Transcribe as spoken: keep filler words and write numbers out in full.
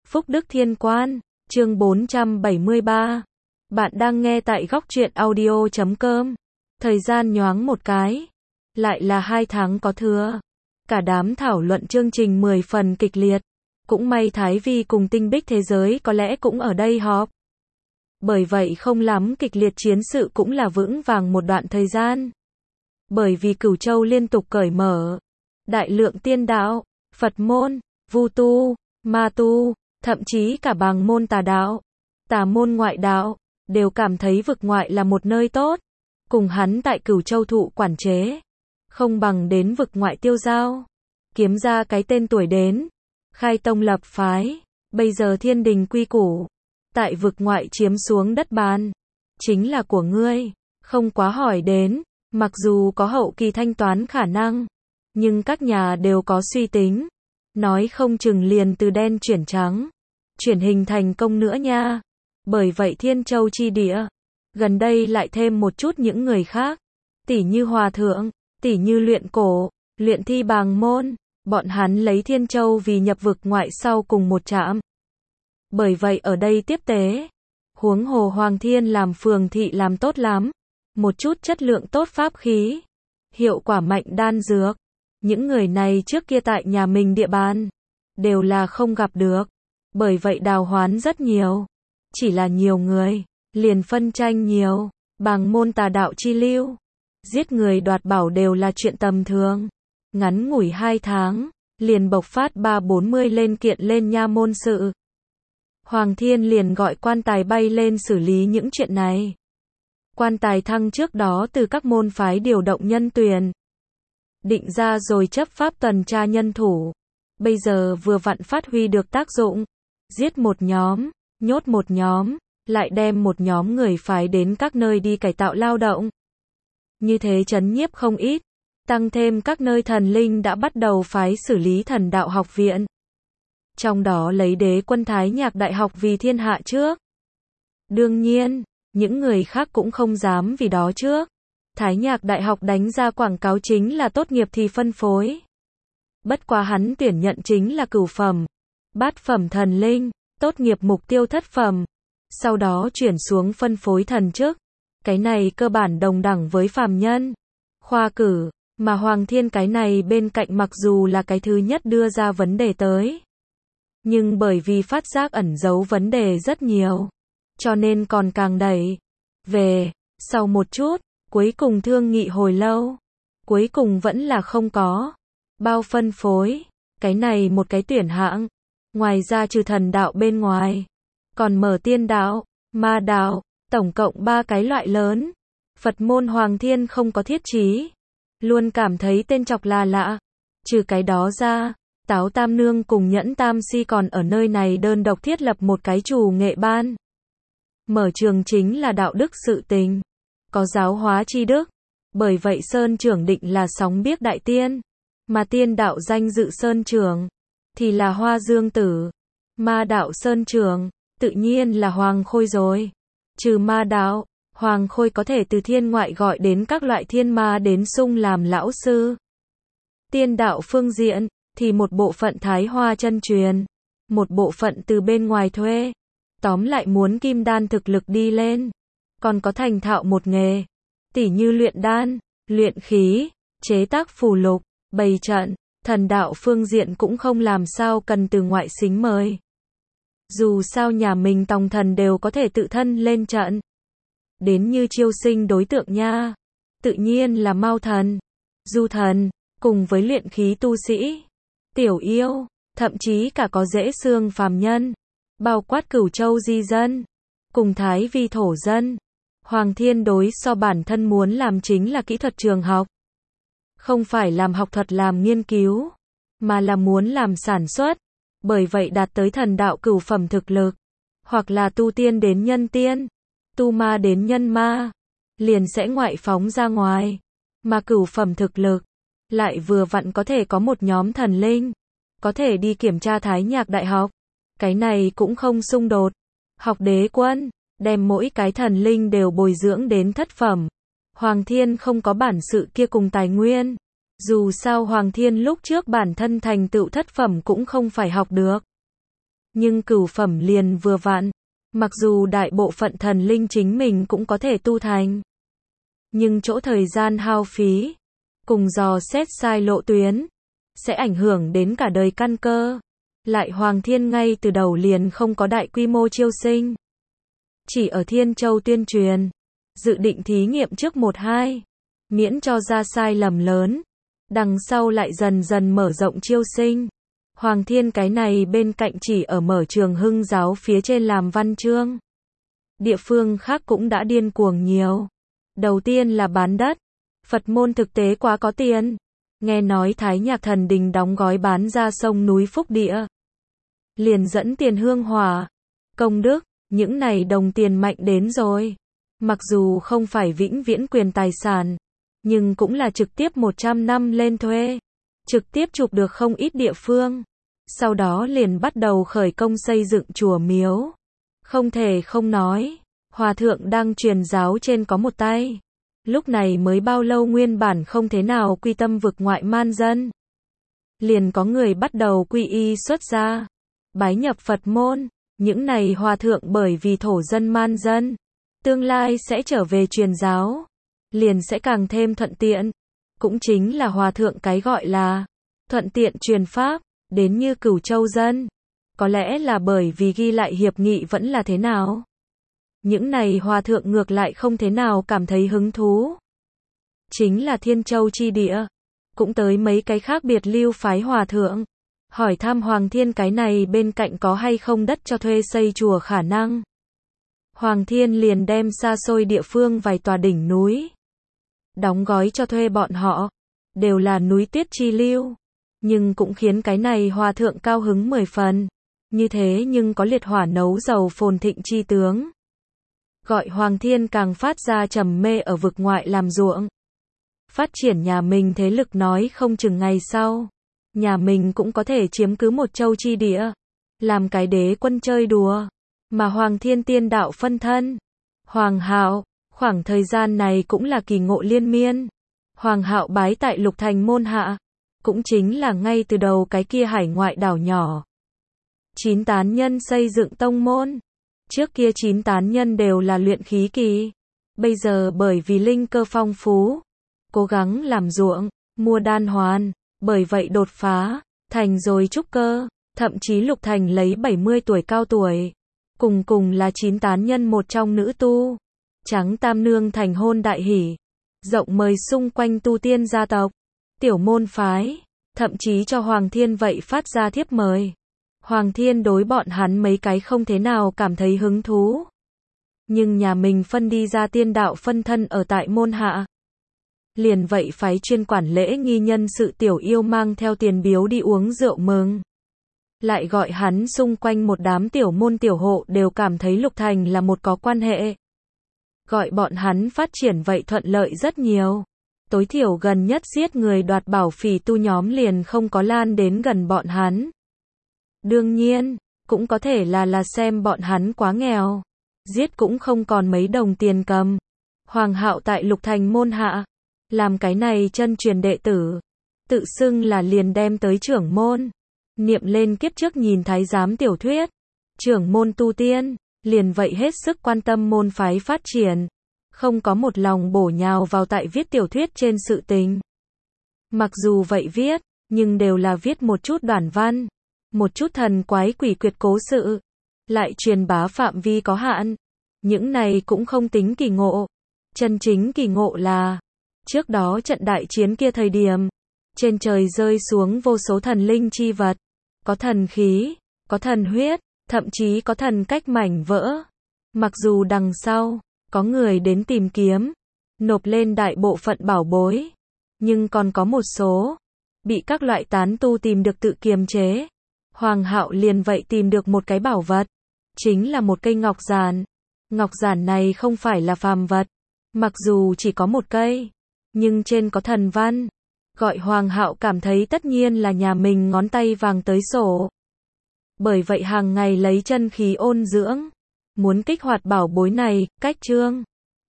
Phúc Đức Thiên Quan, chương bốn trăm bảy mươi ba. Bạn đang nghe tại góc truyện audio chấm com. Thời gian nhoáng một cái, lại là hai tháng có thừa. Cả đám thảo luận chương trình mười phần kịch liệt. Cũng may Thái Vi cùng Tinh Bích Thế Giới có lẽ cũng ở đây họp. Bởi vậy không lắm kịch liệt chiến sự cũng là vững vàng một đoạn thời gian. Bởi vì Cửu Châu liên tục cởi mở. Đại lượng tiên đạo, Phật môn, Vu tu, Ma tu, thậm chí cả bàng môn tà đạo, tà môn ngoại đạo, đều cảm thấy vực ngoại là một nơi tốt. Cùng hắn tại Cửu Châu thụ quản chế. Không bằng đến vực ngoại tiêu giao. Kiếm ra cái tên tuổi đến. Khai tông lập phái. Bây giờ thiên đình quy củ. Tại vực ngoại chiếm xuống đất bàn. Chính là của ngươi. Không quá hỏi đến. Mặc dù có hậu kỳ thanh toán khả năng. Nhưng các nhà đều có suy tính. Nói không chừng liền từ đen chuyển trắng. Chuyển hình thành công nữa nha. Bởi vậy Thiên Châu chi địa. Gần đây lại thêm một chút những người khác. Tỷ như Hòa Thượng. Tỷ như luyện cổ. Luyện thi bàng môn. Bọn hắn lấy Thiên Châu vì nhập vực ngoại sau cùng một trạm. Bởi vậy ở đây tiếp tế. Huống hồ Hoàng Thiên làm phường thị làm tốt lắm. Một chút chất lượng tốt pháp khí. Hiệu quả mạnh đan dược. Những người này trước kia tại nhà mình địa bàn. Đều là không gặp được. Bởi vậy đào hoán rất nhiều. Chỉ là nhiều người. Liền phân tranh nhiều. Bàng môn tà đạo chi lưu. Giết người đoạt bảo đều là chuyện tầm thường. Ngắn ngủi hai tháng. Liền bộc phát ba bốn mươi lên kiện lên nha môn sự. Hoàng Thiên liền gọi quan tài bay lên xử lý những chuyện này. Quan tài thăng trước đó từ các môn phái điều động nhân tuyển. Định ra rồi chấp pháp tuần tra nhân thủ. Bây giờ vừa vặn phát huy được tác dụng. Giết một nhóm, nhốt một nhóm, lại đem một nhóm người phái đến các nơi đi cải tạo lao động. Như thế trấn nhiếp không ít. Tăng thêm các nơi thần linh đã bắt đầu phái xử lý thần đạo học viện. Trong đó lấy Đế Quân Thái Nhạc Đại học vì thiên hạ trước. Đương nhiên, những người khác cũng không dám vì đó trước. Thái Nhạc Đại học đánh ra quảng cáo chính là tốt nghiệp thì phân phối. Bất quá hắn tuyển nhận chính là cửu phẩm, bát phẩm thần linh, tốt nghiệp mục tiêu thất phẩm. Sau đó chuyển xuống phân phối thần chức. Cái này cơ bản đồng đẳng với phàm nhân. Khoa cử, mà Hoàng Thiên cái này bên cạnh mặc dù là cái thứ nhất đưa ra vấn đề tới. Nhưng bởi vì phát giác ẩn giấu vấn đề rất nhiều. Cho nên còn càng đẩy về, sau một chút. Cuối cùng thương nghị hồi lâu. Cuối cùng vẫn là không có. Bao phân phối. Cái này một cái tuyển hạng. Ngoài ra trừ thần đạo bên ngoài. Còn mở tiên đạo, ma đạo. Tổng cộng ba cái loại lớn. Phật môn Hoàng Thiên không có thiết chí. Luôn cảm thấy tên chọc là lạ. Trừ cái đó ra. Táo Tam Nương cùng Nhẫn Tam Si còn ở nơi này đơn độc thiết lập một cái chủ nghệ ban. Mở trường chính là đạo đức sự tình. Có giáo hóa chi đức. Bởi vậy Sơn Trưởng định là sóng biếc đại tiên. Mà tiên đạo danh dự Sơn Trưởng thì là Hoa Dương Tử. Ma đạo Sơn Trưởng tự nhiên là Hoàng Khôi rồi. Trừ ma đạo, Hoàng Khôi có thể từ thiên ngoại gọi đến các loại thiên ma đến sung làm lão sư. Tiên đạo phương diện thì một bộ phận Thái Hoa chân truyền, một bộ phận từ bên ngoài thuê. Tóm lại muốn kim đan thực lực đi lên. Còn có thành thạo một nghề. Tỉ như luyện đan, luyện khí, chế tác phù lục, bày trận, thần đạo phương diện cũng không làm sao cần từ ngoại xính mời. Dù sao nhà mình tòng thần đều có thể tự thân lên trận. Đến như chiêu sinh đối tượng nha. Tự nhiên là Mao thần, Du thần, cùng với luyện khí tu sĩ, tiểu yêu, thậm chí cả có dễ xương phàm nhân. Bao quát Cửu Châu di dân, cùng Thái Vi thổ dân. Hoàng Thiên đối so bản thân muốn làm chính là kỹ thuật trường học. Không phải làm học thuật làm nghiên cứu, mà là muốn làm sản xuất. Bởi vậy đạt tới thần đạo cửu phẩm thực lực. Hoặc là tu tiên đến nhân tiên, tu ma đến nhân ma. Liền sẽ ngoại phóng ra ngoài. Mà cửu phẩm thực lực, lại vừa vặn có thể có một nhóm thần linh. Có thể đi kiểm tra Thái Nhạc Đại học. Cái này cũng không xung đột. Học Đế Quân. Đem mỗi cái thần linh đều bồi dưỡng đến thất phẩm. Hoàng Thiên không có bản sự kia cùng tài nguyên. Dù sao Hoàng Thiên lúc trước bản thân thành tựu thất phẩm cũng không phải học được. nhưng cửu phẩm liền vừa vặn. Mặc dù đại bộ phận thần linh chính mình cũng có thể tu thành, nhưng chỗ thời gian hao phí, cùng dò xét sai lộ tuyến, sẽ ảnh hưởng đến cả đời căn cơ. Lại Hoàng Thiên ngay từ đầu liền không có đại quy mô chiêu sinh. Chỉ ở Thiên Châu tuyên truyền, dự định thí nghiệm trước một hai, miễn cho ra sai lầm lớn, đằng sau lại dần dần mở rộng chiêu sinh. Hoàng Thiên cái này bên cạnh chỉ ở mở trường Hưng giáo phía trên làm văn chương. Địa phương khác cũng đã điên cuồng nhiều. Đầu tiên là bán đất. Phật môn thực tế quá có tiền. Nghe nói Thái Nhạc Thần Đình đóng gói bán ra sông núi Phúc Địa. Liền dẫn tiền hương hỏa, công đức, những này đồng tiền mạnh đến rồi. Mặc dù không phải vĩnh viễn quyền tài sản, nhưng cũng là trực tiếp một trăm năm lên thuê. Trực tiếp chụp được không ít địa phương. Sau đó liền bắt đầu khởi công xây dựng chùa miếu. Không thể không nói, Hòa Thượng đang truyền giáo trên có một tay. Lúc này mới bao lâu nguyên bản không thế nào quy tâm vực ngoại man dân. Liền có người bắt đầu quy y xuất gia, bái nhập Phật môn. Những này Hòa Thượng bởi vì thổ dân man dân, tương lai sẽ trở về truyền giáo, liền sẽ càng thêm thuận tiện. Cũng chính là Hòa Thượng cái gọi là thuận tiện truyền pháp. Đến như Cửu Châu dân, có lẽ là bởi vì ghi lại hiệp nghị vẫn là thế nào. Những này Hòa Thượng ngược lại không thế nào cảm thấy hứng thú. Chính là Thiên Châu chi địa, cũng tới mấy cái khác biệt lưu phái Hòa Thượng, hỏi thăm Hoàng Thiên cái này bên cạnh có hay không đất cho thuê xây chùa khả năng. Hoàng Thiên liền đem xa xôi địa phương vài tòa đỉnh núi, đóng gói cho thuê bọn họ, đều là núi tuyết chi lưu. Nhưng cũng khiến cái này Hòa Thượng cao hứng mười phần. Như thế nhưng có liệt hỏa nấu dầu phồn thịnh chi tướng. Gọi Hoàng Thiên càng phát ra trầm mê ở vực ngoại làm ruộng. Phát triển nhà mình thế lực nói không chừng ngày sau. Nhà mình cũng có thể chiếm cứ một châu chi địa. Làm cái đế quân chơi đùa. Mà Hoàng Thiên tiên đạo phân thân. Hoàng Hạo, khoảng thời gian này cũng là kỳ ngộ liên miên. Hoàng Hạo bái tại Lục Thành môn hạ. Cũng chính là ngay từ đầu cái kia hải ngoại đảo nhỏ. Chín tán nhân xây dựng tông môn. Trước kia chín tán nhân đều là luyện khí kỳ. Bây giờ bởi vì linh cơ phong phú, cố gắng làm ruộng, mua đan hoàn, bởi vậy đột phá, thành rồi trúc cơ. Thậm chí Lục Thành lấy bảy mươi tuổi cao tuổi. Cùng cùng là chín tán nhân một trong nữ tu. Trắng Tam Nương thành hôn đại hỷ. Rộng mời xung quanh tu tiên gia tộc. Tiểu môn phái, thậm chí cho Hoàng Thiên vậy phát ra thiếp mời. Hoàng Thiên đối bọn hắn mấy cái không thế nào cảm thấy hứng thú. Nhưng nhà mình phân đi ra tiên đạo phân thân ở tại môn hạ. Liền vậy phái chuyên quản lễ nghi nhân sự tiểu yêu mang theo tiền biếu đi uống rượu mừng. Lại gọi hắn xung quanh một đám tiểu môn tiểu hộ đều cảm thấy Lục Thành là một có quan hệ. Gọi bọn hắn phát triển vậy thuận lợi rất nhiều. Tối thiểu gần nhất giết người đoạt bảo phỉ tu nhóm liền không có lan đến gần bọn hắn. Đương nhiên, cũng có thể là là xem bọn hắn quá nghèo. Giết cũng không còn mấy đồng tiền cầm. Hoàng Hạo tại Lục Thành môn hạ. Làm cái này chân truyền đệ tử. Tự xưng là liền đem tới trưởng môn. Niệm lên kiếp trước nhìn thái giám tiểu thuyết. Trưởng môn tu tiên. Liền vậy hết sức quan tâm môn phái phát triển. Không có một lòng bổ nhào vào tại viết tiểu thuyết trên sự tình. Mặc dù vậy viết, nhưng đều là viết một chút đoản văn. Một chút thần quái quỷ quyệt cố sự. Lại truyền bá phạm vi có hạn. Những này cũng không tính kỳ ngộ. Chân chính kỳ ngộ là trước đó trận đại chiến kia thời điểm, trên trời rơi xuống vô số thần linh chi vật. Có thần khí, có thần huyết, thậm chí có thần cách mảnh vỡ. Mặc dù đằng sau có người đến tìm kiếm, nộp lên đại bộ phận bảo bối, nhưng còn có một số bị các loại tán tu tìm được tự kiềm chế. Hoàng Hạo liền vậy tìm được một cái bảo vật, chính là một cây ngọc giản. Ngọc giản này không phải là phàm vật, mặc dù chỉ có một cây, nhưng trên có thần văn. Gọi Hoàng Hạo cảm thấy tất nhiên là nhà mình ngón tay vàng tới sổ. Bởi vậy hàng ngày lấy chân khí ôn dưỡng, muốn kích hoạt bảo bối này, cách chương